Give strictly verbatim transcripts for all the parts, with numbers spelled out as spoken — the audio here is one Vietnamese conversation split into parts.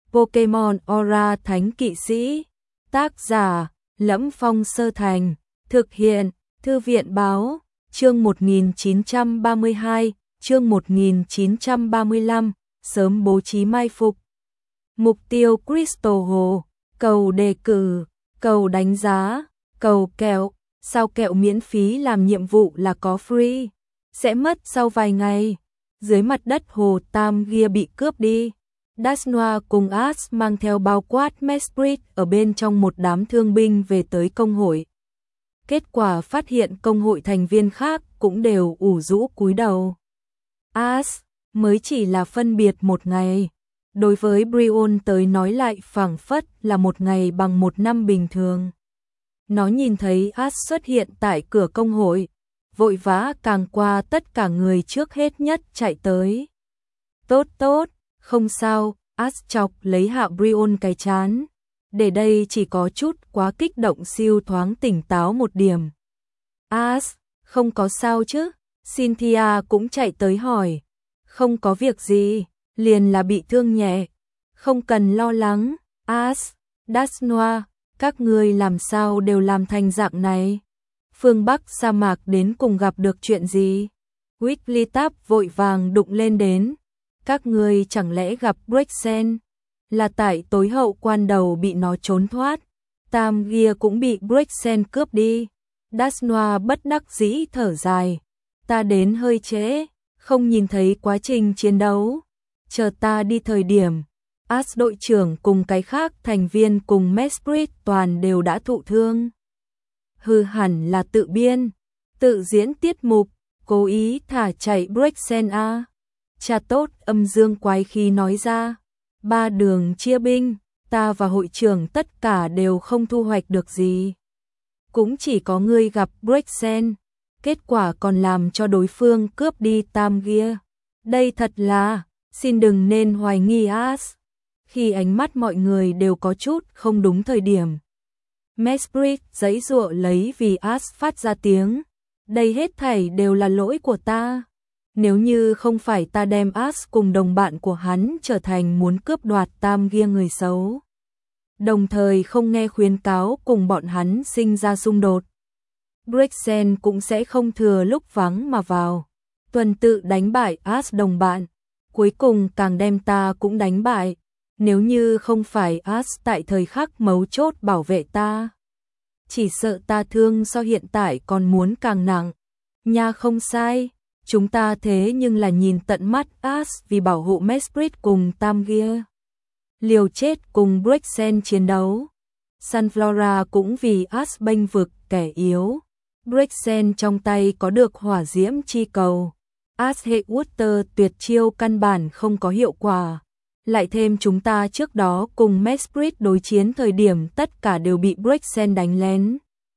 Pokemon Aura Thánh Kỵ Sĩ. Tác giả: Lẫm Phong Sơ Thành. Thực hiện: Thư viện Báo. Chương một nghìn chín trăm ba mươi hai, chương một nghìn chín trăm ba mươi lăm, sớm bố trí mai phục. Mục tiêu Crystal Hồ, cầu đề cử, cầu đánh giá, cầu kẹo, sao kẹo miễn phí làm nhiệm vụ là có free, sẽ mất sau vài ngày. Dưới mặt đất hồ Tam Gia bị cướp đi. Dasnoa cùng Ash mang theo bao quát Mesprit ở bên trong một đám thương binh về tới công hội. Kết quả phát hiện công hội thành viên khác cũng đều ủ rũ cúi đầu. Ash mới chỉ là phân biệt một ngày. Đối với Brion tới nói lại phảng phất là một ngày bằng một năm bình thường. Nó nhìn thấy Ash xuất hiện tại cửa công hội, vội vã càng qua tất cả người trước hết nhất chạy tới. Tốt tốt, không sao, Ash chọc lấy hạ Brion cái chán. Để đây chỉ có chút quá kích động siêu thoáng tỉnh táo một điểm. Ash, không có sao chứ? Cynthia cũng chạy tới hỏi. Không có việc gì, liền là bị thương nhẹ. Không cần lo lắng, Ash, Dasnoa, các ngươi làm sao đều làm thành dạng này? Phương Bắc sa mạc đến cùng gặp được chuyện gì? Wigglytuff vội vàng đụng lên đến. Các ngươi chẳng lẽ gặp Brexen? Là tại tối hậu quan đầu bị nó trốn thoát. Tam Gia cũng bị Brexen cướp đi. Dasnoa bất đắc dĩ thở dài. Ta đến hơi trễ, không nhìn thấy quá trình chiến đấu. Chờ ta đi thời điểm, Ash đội trưởng cùng cái khác thành viên cùng Mesprit toàn đều đã thụ thương. Hừ, hẳn là tự biên, tự diễn tiết mục, cố ý thả chạy Brexen a. Cha tốt âm dương quái khí nói ra. Ba đường chia binh, ta và hội trưởng tất cả đều không thu hoạch được gì. Cũng chỉ có ngươi gặp Brexen, kết quả còn làm cho đối phương cướp đi Tam Gia. Đây thật là, xin đừng nên hoài nghi Ash. Khi ánh mắt mọi người đều có chút không đúng thời điểm, Mesprit giãy giụa lấy vì Ash phát ra tiếng. Đây hết thảy đều là lỗi của ta. Nếu như không phải ta đem Ash cùng đồng bạn của hắn trở thành muốn cướp đoạt Tam Gia người xấu, đồng thời không nghe khuyến cáo cùng bọn hắn sinh ra xung đột, Brexen cũng sẽ không thừa lúc vắng mà vào, tuần tự đánh bại Ash đồng bạn, cuối cùng càng đem ta cũng đánh bại. Nếu như không phải Ash tại thời khắc mấu chốt bảo vệ ta, chỉ sợ ta thương so hiện tại còn muốn càng nặng. Nha, không sai, chúng ta thế nhưng là nhìn tận mắt Ash vì bảo hộ Mesprit cùng Tam Gia liều chết cùng Brexen chiến đấu. Sunflora cũng vì Ash bênh vực kẻ yếu. Brexen trong tay có được hỏa diễm chi cầu. Ash hệ Water tuyệt chiêu căn bản không có hiệu quả. Lại thêm chúng ta trước đó cùng Mesprit đối chiến thời điểm tất cả đều bị Brexen đánh lén,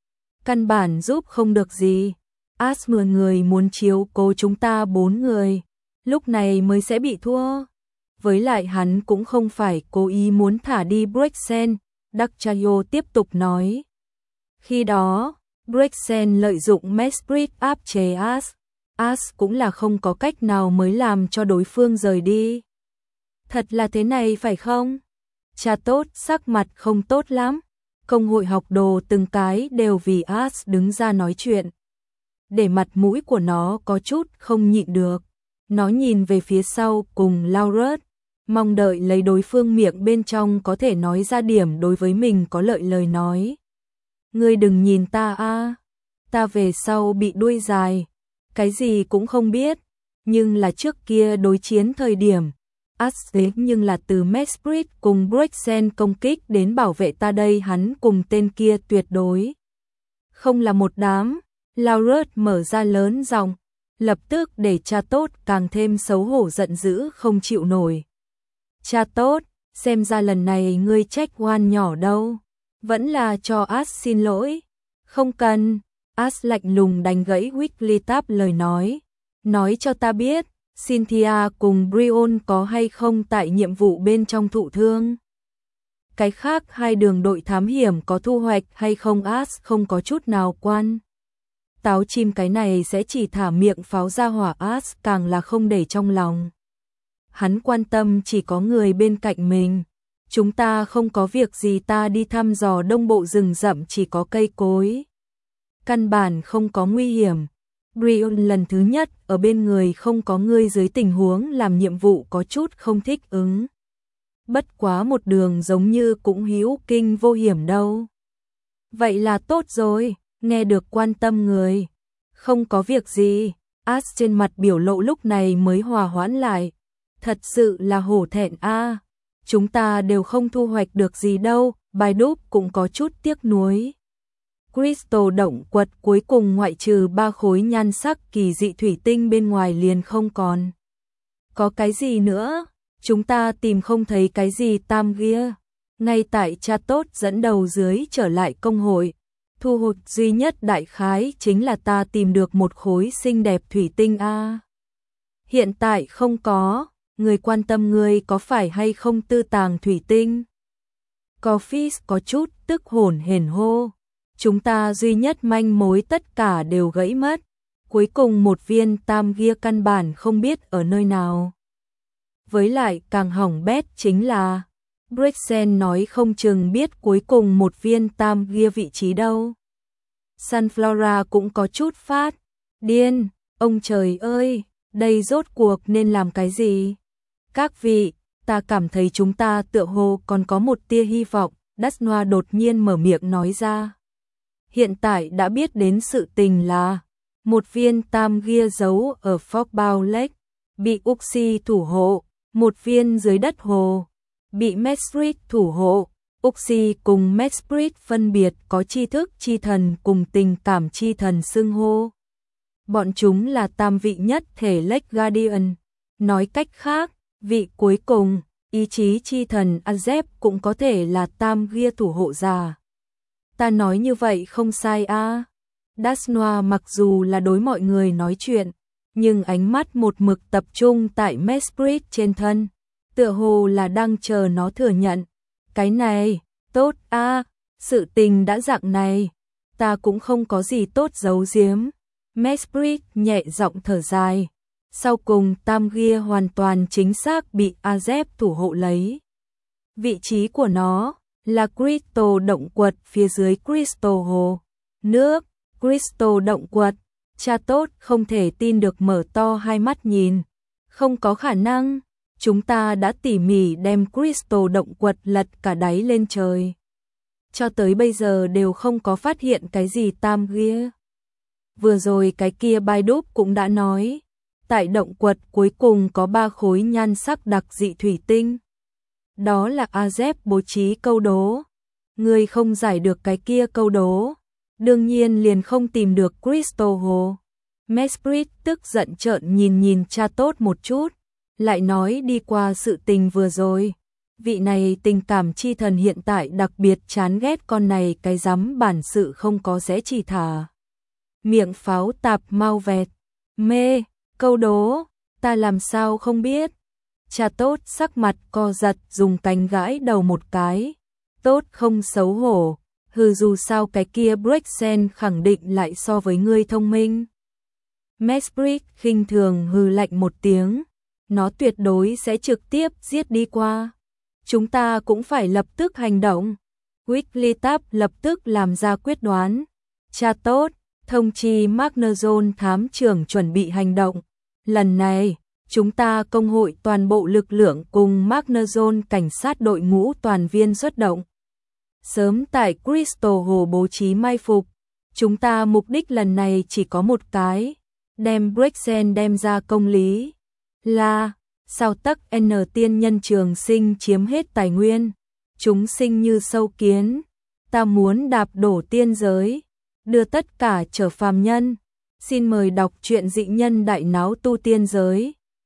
căn bản giúp không được gì. Ash mười người muốn chiếu cố chúng ta bốn người, lúc này mới sẽ bị thua. Với lại hắn cũng không phải cố ý muốn thả đi Brexen, Dakchayo tiếp tục nói. Khi đó, Brexen lợi dụng Mesprit áp chế Ash. Ash cũng là không có cách nào mới làm cho đối phương rời đi. Thật là thế này phải không? Cha tốt sắc mặt không tốt lắm. Công hội học đồ từng cái đều vì Ash đứng ra nói chuyện. Để mặt mũi của nó có chút không nhịn được. Nó nhìn về phía sau cùng Laurus, mong đợi lấy đối phương miệng bên trong có thể nói ra điểm đối với mình có lợi lời nói. Ngươi đừng nhìn ta a, ta về sau bị đuôi dài, cái gì cũng không biết, nhưng là trước kia đối chiến thời điểm, Ash thế nhưng là từ Mesprit cùng Brexen công kích đến bảo vệ ta đây, hắn cùng tên kia tuyệt đối không là một đám. Laurus mở ra lớn giọng, lập tức để cha tốt càng thêm xấu hổ giận dữ không chịu nổi. Cha tốt, xem ra lần này ngươi trách oan nhỏ đâu, vẫn là cho Ash xin lỗi. Không cần, Ash lạnh lùng đánh gãy Wigglytuff lời nói. Nói cho ta biết, Cynthia cùng Brion có hay không tại nhiệm vụ bên trong thụ thương? Cái khác hai đường đội thám hiểm có thu hoạch hay không Ash không có chút nào quan. Táo chim cái này sẽ chỉ thả miệng pháo ra hỏa, Ash càng là không để trong lòng. Hắn quan tâm chỉ có người bên cạnh mình. chúng ta không có việc gì ta đi thăm dò đông bộ rừng rậm chỉ có cây cối. Căn bản không có nguy hiểm. Brion lần thứ nhất ở bên người không có ngươi dưới tình huống làm nhiệm vụ có chút không thích ứng. Bất quá một đường giống như cũng hữu kinh vô hiểm đâu. Vậy là tốt rồi, nghe được quan tâm người. Không có việc gì, Ash trên mặt biểu lộ lúc này mới hòa hoãn lại. Thật sự là hổ thẹn a. Chúng ta đều không thu hoạch được gì đâu, Bài Đúc cũng có chút tiếc nuối. Crystal động quật cuối cùng ngoại trừ ba khối nhan sắc kỳ dị thủy tinh bên ngoài liền không còn. Có cái gì nữa? Chúng ta tìm không thấy cái gì tam ghia. Ngay tại cha tốt dẫn đầu dưới trở lại công hội. Thu hoạch duy nhất đại khái chính là ta tìm được một khối xinh đẹp thủy tinh a. Hiện tại không có, người quan tâm người có phải hay không tư tàng thủy tinh. Coffee có chút tức hổn hển hô. Chúng ta duy nhất manh mối tất cả đều gãy mất. Cuối cùng một viên tam ghia căn bản không biết ở nơi nào. Với lại càng hỏng bét chính là Brexen nói không chừng biết cuối cùng một viên tam ghia vị trí đâu. Sunflora cũng có chút phát điên, ông trời ơi, đây rốt cuộc nên làm cái gì? Các vị, ta cảm thấy chúng ta tựa hồ còn có một tia hy vọng, Dasnoa đột nhiên mở miệng nói ra. Hiện tại đã biết đến sự tình là một viên tam ghia giấu ở Fogbound Lake, bị Uxie thủ hộ, một viên dưới đất hồ, bị Mesprit thủ hộ. Uxie cùng Mesprit phân biệt có tri thức chi thần cùng tình cảm chi thần xưng hô. Bọn chúng là tam vị nhất thể Lake Guardian. Nói cách khác, vị cuối cùng, ý chí chi thần Azep cũng có thể là tam ghia thủ hộ giả. Ta nói như vậy không sai a. À. Dasnoa mặc dù là đối mọi người nói chuyện, nhưng ánh mắt một mực tập trung tại Mesprit trên thân, tựa hồ là đang chờ nó thừa nhận. Cái này, tốt a, à, sự tình đã dạng này, ta cũng không có gì tốt giấu giếm. Mesprit nhẹ giọng thở dài. Sau cùng tam ghia hoàn toàn chính xác bị Azep thủ hộ lấy. Vị trí của nó là Crystal động quật phía dưới Crystal hồ. Nước, Crystal động quật. Cha tốt không thể tin được mở to hai mắt nhìn. Không có khả năng, chúng ta đã tỉ mỉ đem Crystal động quật lật cả đáy lên trời. Cho tới bây giờ đều không có phát hiện cái gì tam ghia. Vừa rồi cái kia Bài Đúc cũng đã nói. Tại động quật cuối cùng có ba khối nhan sắc đặc dị thủy tinh. Đó là Azep bố trí câu đố. Người không giải được cái kia câu đố, đương nhiên liền không tìm được Crystal Hồ. Mesprit tức giận trợn nhìn nhìn cha tốt một chút, lại nói đi qua sự tình vừa rồi. Vị này tình cảm chi thần hiện tại đặc biệt chán ghét con này cái dám bản sự không có dễ chỉ thả. Miệng pháo tạp mau vẹt, mê. Câu đố, ta làm sao không biết. Cha tốt sắc mặt co giật dùng cánh gãi đầu một cái. Tốt không xấu hổ, hừ dù sao cái kia Brexen khẳng định lại so với ngươi thông minh. Mesprit khinh thường hừ lạnh một tiếng. Nó tuyệt đối sẽ trực tiếp giết đi qua. Chúng ta cũng phải lập tức hành động. Wigglytuff lập tức làm ra quyết đoán. Cha tốt, thông chi Magnezone thám trưởng chuẩn bị hành động. Lần này, chúng ta công hội toàn bộ lực lượng cùng Magnezone cảnh sát đội ngũ toàn viên xuất động. Sớm tại Crystal Hồ bố trí mai phục, chúng ta mục đích lần này chỉ có một cái, đem Brexen đem ra công lý. Là, sao tắc N tiên nhân trường sinh chiếm hết tài nguyên, chúng sinh như sâu kiến, ta muốn đạp đổ tiên giới, đưa tất cả trở phàm nhân. Xin mời đọc truyện dị nhân đại náo tu tiên giới.